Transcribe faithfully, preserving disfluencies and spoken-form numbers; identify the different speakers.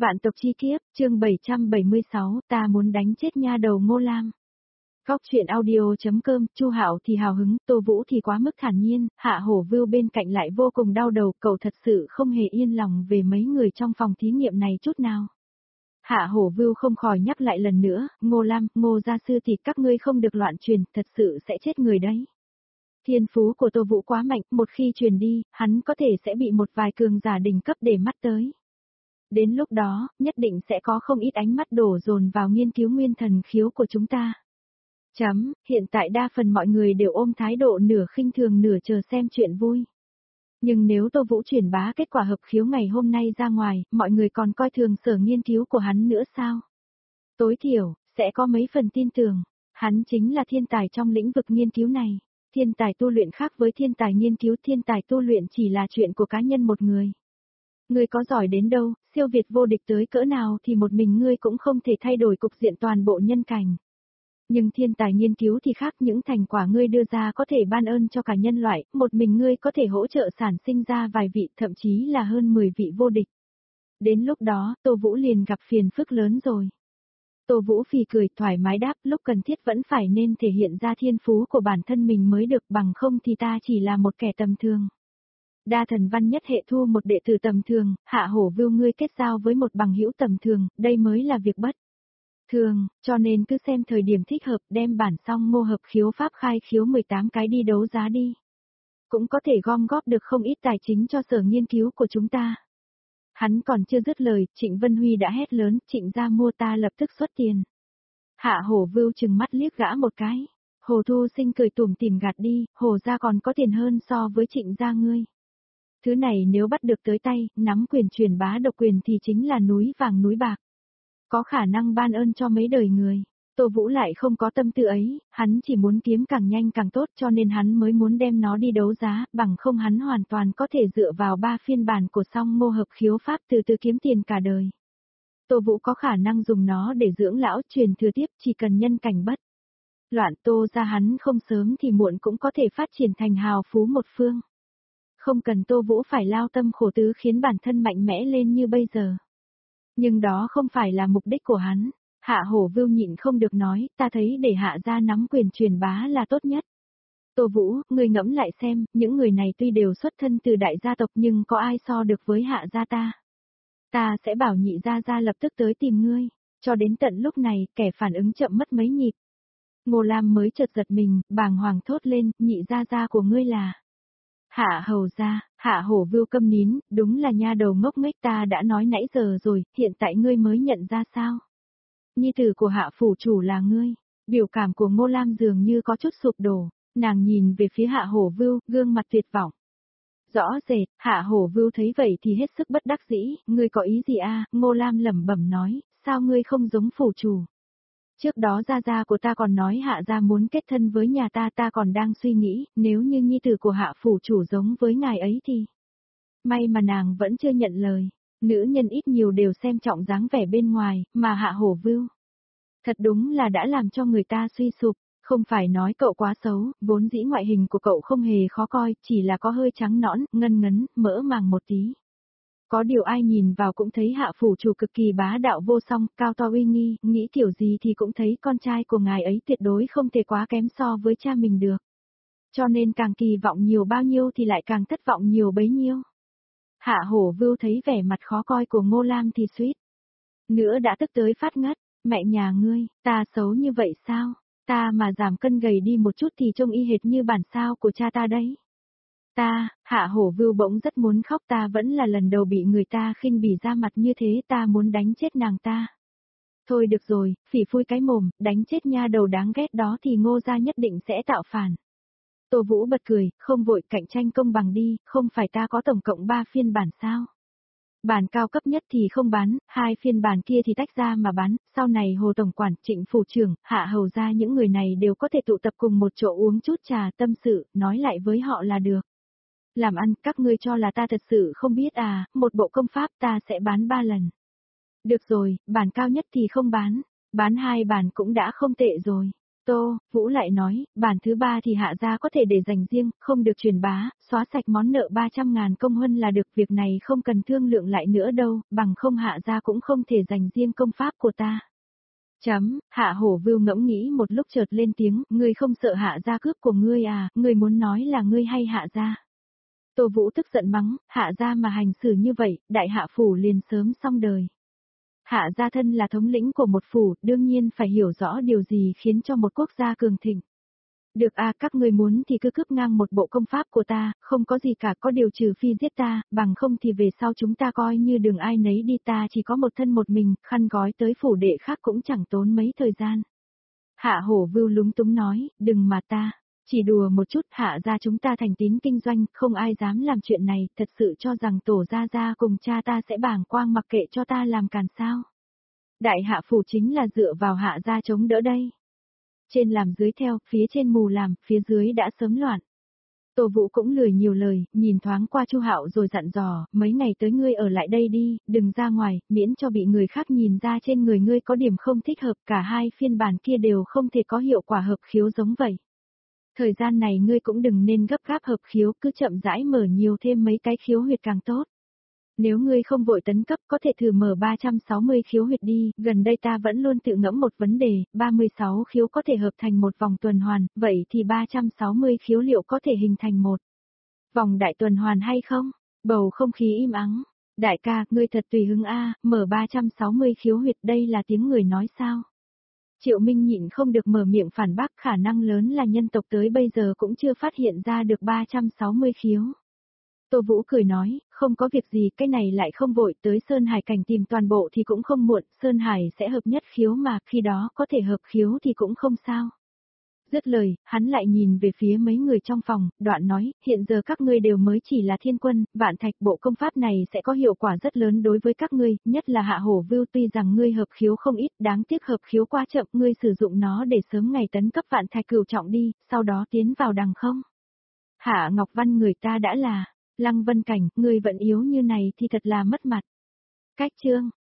Speaker 1: Vạn tộc chi kiếp, chương bảy trăm bảy mươi sáu, ta muốn đánh chết nha đầu Ngô Lam. Góc truyện audio.com, Chu Hạo thì hào hứng, Tô Vũ thì quá mức thản nhiên, Hạ Hổ Vưu bên cạnh lại vô cùng đau đầu, cậu thật sự không hề yên lòng về mấy người trong phòng thí nghiệm này chút nào. Hạ Hổ Vưu không khỏi nhắc lại lần nữa, Ngô Lam, Ngô gia sư thì các ngươi không được loạn truyền, thật sự sẽ chết người đấy. Thiên phú của Tô Vũ quá mạnh, một khi truyền đi, hắn có thể sẽ bị một vài cường giả đỉnh cấp để mắt tới. Đến lúc đó, nhất định sẽ có không ít ánh mắt đổ dồn vào nghiên cứu nguyên thần khiếu của chúng ta. Chấm, hiện tại đa phần mọi người đều ôm thái độ nửa khinh thường nửa chờ xem chuyện vui. Nhưng nếu Tô Vũ truyền bá kết quả hợp khiếu ngày hôm nay ra ngoài, mọi người còn coi thường sở nghiên cứu của hắn nữa sao? Tối thiểu, sẽ có mấy phần tin tưởng, hắn chính là thiên tài trong lĩnh vực nghiên cứu này. Thiên tài tu luyện khác với thiên tài nghiên cứu, thiên tài tu luyện chỉ là chuyện của cá nhân một người. Ngươi có giỏi đến đâu, siêu việt vô địch tới cỡ nào thì một mình ngươi cũng không thể thay đổi cục diện toàn bộ nhân cảnh. Nhưng thiên tài nghiên cứu thì khác, những thành quả ngươi đưa ra có thể ban ơn cho cả nhân loại, một mình ngươi có thể hỗ trợ sản sinh ra vài vị, thậm chí là hơn mười vị vô địch. Đến lúc đó, Tô Vũ liền gặp phiền phức lớn rồi. Tô Vũ phì cười thoải mái đáp, lúc cần thiết vẫn phải nên thể hiện ra thiên phú của bản thân mình mới được, bằng không thì ta chỉ là một kẻ tầm thường. Đa thần văn nhất hệ thu một đệ tử tầm thường, Hạ Hổ Vưu ngươi kết giao với một bằng hữu tầm thường, đây mới là việc bất thường, cho nên cứ xem thời điểm thích hợp đem bản xong ngô hợp khiếu pháp khai khiếu mười tám cái đi đấu giá đi. Cũng có thể gom góp được không ít tài chính cho sở nghiên cứu của chúng ta. Hắn còn chưa dứt lời, Trịnh Vân Huy đã hét lớn, Trịnh gia mua ta lập tức xuất tiền. Hạ Hổ Vưu chừng mắt liếc gã một cái. Hồ Thu Sinh cười tủm tỉm gạt đi, Hồ gia còn có tiền hơn so với Trịnh gia ngươi. Thứ này nếu bắt được tới tay, nắm quyền truyền bá độc quyền thì chính là núi vàng núi bạc. Có khả năng ban ơn cho mấy đời người. Tô Vũ lại không có tâm tư ấy, hắn chỉ muốn kiếm càng nhanh càng tốt cho nên hắn mới muốn đem nó đi đấu giá, bằng không hắn hoàn toàn có thể dựa vào ba phiên bản của song mô hợp khiếu pháp từ từ kiếm tiền cả đời. Tô Vũ có khả năng dùng nó để dưỡng lão truyền thừa tiếp, chỉ cần nhân cảnh bất loạn, Tô ra hắn không sớm thì muộn cũng có thể phát triển thành hào phú một phương. Không cần Tô Vũ phải lao tâm khổ tứ khiến bản thân mạnh mẽ lên như bây giờ. Nhưng đó không phải là mục đích của hắn. Hạ Hổ Vưu nhịn không được nói, ta thấy để Hạ gia nắm quyền truyền bá là tốt nhất. Tô Vũ, ngươi ngẫm lại xem, những người này tuy đều xuất thân từ đại gia tộc nhưng có ai so được với Hạ gia ta. Ta sẽ bảo nhị gia gia lập tức tới tìm ngươi. Cho đến tận lúc này, kẻ phản ứng chậm mất mấy nhịp. Ngô Lam mới chợt giật mình, bàng hoàng thốt lên, nhị gia gia của ngươi là... Hạ hầu gia, Hạ Hổ Vưu câm nín, đúng là nha đầu ngốc nghếch, ta đã nói nãy giờ rồi, hiện tại ngươi mới nhận ra sao? Nhi tử của Hạ phủ chủ là ngươi. Biểu cảm của Ngô Lam dường như có chút sụp đổ, nàng nhìn về phía Hạ Hổ Vưu, gương mặt tuyệt vọng. Rõ rệt, Hạ Hổ Vưu thấy vậy thì hết sức bất đắc dĩ, ngươi có ý gì a? Ngô Lam lẩm bẩm nói, sao ngươi không giống phủ chủ? Trước đó gia gia của ta còn nói Hạ gia muốn kết thân với nhà ta, ta còn đang suy nghĩ, nếu như nhi tử của Hạ phủ chủ giống với ngài ấy thì... May mà nàng vẫn chưa nhận lời, nữ nhân ít nhiều đều xem trọng dáng vẻ bên ngoài, mà Hạ Hổ Vưu. Thật đúng là đã làm cho người ta suy sụp, không phải nói cậu quá xấu, vốn dĩ ngoại hình của cậu không hề khó coi, chỉ là có hơi trắng nõn, ngân ngấn, mỡ màng một tí. Có điều ai nhìn vào cũng thấy Hạ phủ chủ cực kỳ bá đạo vô song, cao to uy nghi, nghĩ kiểu gì thì cũng thấy con trai của ngài ấy tuyệt đối không thể quá kém so với cha mình được. Cho nên càng kỳ vọng nhiều bao nhiêu thì lại càng thất vọng nhiều bấy nhiêu. Hạ Hổ Vưu thấy vẻ mặt khó coi của Ngô Lam thì suýt nữa đã tức tới phát ngất, mẹ nhà ngươi, ta xấu như vậy sao? Ta mà giảm cân gầy đi một chút thì trông y hệt như bản sao của cha ta đấy. Ta, Hạ Hổ Vưu bỗng rất muốn khóc, ta vẫn là lần đầu bị người ta khinh bỉ ra mặt như thế, ta muốn đánh chết nàng ta. Thôi được rồi, phỉ phui cái mồm, đánh chết nha đầu đáng ghét đó thì Ngô gia nhất định sẽ tạo phản. Tô Vũ bật cười, không vội, cạnh tranh công bằng đi, không phải ta có tổng cộng ba phiên bản sao? Bản cao cấp nhất thì không bán, hai phiên bản kia thì tách ra mà bán, sau này Hồ Tổng Quản, Trịnh Phủ Trưởng, Hạ Hầu gia những người này đều có thể tụ tập cùng một chỗ uống chút trà tâm sự, nói lại với họ là được. Làm ăn, các ngươi cho là ta thật sự không biết à, một bộ công pháp ta sẽ bán ba lần. Được rồi, bản cao nhất thì không bán, bán hai bản cũng đã không tệ rồi. Tô, Vũ lại nói, bản thứ ba thì hạ gia có thể để dành riêng, không được truyền bá, xóa sạch món nợ ba trăm ngàn công huân là được, việc này không cần thương lượng lại nữa đâu, bằng không hạ gia cũng không thể dành riêng công pháp của ta. Chấm, Hạ Hổ Vưu ngẫm nghĩ một lúc chợt lên tiếng, ngươi không sợ hạ gia cướp của ngươi à, ngươi muốn nói là ngươi hay hạ gia. Tô Vũ tức giận mắng, hạ gia mà hành xử như vậy, đại hạ phủ liền sớm xong đời. Hạ gia thân là thống lĩnh của một phủ, đương nhiên phải hiểu rõ điều gì khiến cho một quốc gia cường thịnh. Được à, các ngươi muốn thì cứ cướp ngang một bộ công pháp của ta, không có gì cả, có điều trừ phi giết ta, bằng không thì về sau chúng ta coi như đường ai nấy đi, ta chỉ có một thân một mình, khăn gói tới phủ đệ khác cũng chẳng tốn mấy thời gian. Hạ Hổ Vưu lúng túng nói, đừng mà ta, chỉ đùa một chút, hạ gia chúng ta thành tín kinh doanh, không ai dám làm chuyện này, thật sự cho rằng tổ gia gia cùng cha ta sẽ bàng quang mặc kệ cho ta làm càn sao. Đại hạ phủ chính là dựa vào hạ gia chống đỡ đây. Trên làm dưới theo, phía trên mù làm, phía dưới đã sớm loạn. Tô Vũ cũng lười nhiều lời, nhìn thoáng qua Chu Hạo rồi dặn dò, mấy ngày tới ngươi ở lại đây đi, đừng ra ngoài, miễn cho bị người khác nhìn ra trên người ngươi có điểm không thích hợp, cả hai phiên bản kia đều không thể có hiệu quả hợp khiếu giống vậy. Thời gian này ngươi cũng đừng nên gấp gáp hợp khiếu, cứ chậm rãi mở nhiều thêm mấy cái khiếu huyệt càng tốt. Nếu ngươi không vội tấn cấp có thể thử mở ba trăm sáu mươi khiếu huyệt đi, gần đây ta vẫn luôn tự ngẫm một vấn đề, ba mươi sáu khiếu có thể hợp thành một vòng tuần hoàn, vậy thì ba trăm sáu mươi khiếu liệu có thể hình thành một vòng đại tuần hoàn hay không? Bầu không khí im ắng. Đại ca, ngươi thật tùy hứng a, mở ba trăm sáu mươi khiếu huyệt, đây là tiếng người nói sao? Triệu Minh nhịn không được mở miệng phản bác, khả năng lớn là nhân tộc tới bây giờ cũng chưa phát hiện ra được ba trăm sáu mươi khiếu. Tô Vũ cười nói, không có việc gì, cái này lại không vội, tới Sơn Hải cảnh tìm toàn bộ thì cũng không muộn, Sơn Hải sẽ hợp nhất khiếu mà, khi đó có thể hợp khiếu thì cũng không sao. Dứt lời, hắn lại nhìn về phía mấy người trong phòng, đoạn nói, hiện giờ các ngươi đều mới chỉ là thiên quân, vạn thạch, bộ công pháp này sẽ có hiệu quả rất lớn đối với các ngươi, nhất là Hạ Hổ Vưu, tuy rằng ngươi hợp khiếu không ít, đáng tiếc hợp khiếu quá chậm, ngươi sử dụng nó để sớm ngày tấn cấp vạn thạch cửu trọng đi, sau đó tiến vào đằng không. Hạ Ngọc Văn người ta đã là Lăng Vân Cảnh, người vẫn yếu như này thì thật là mất mặt. Cách chương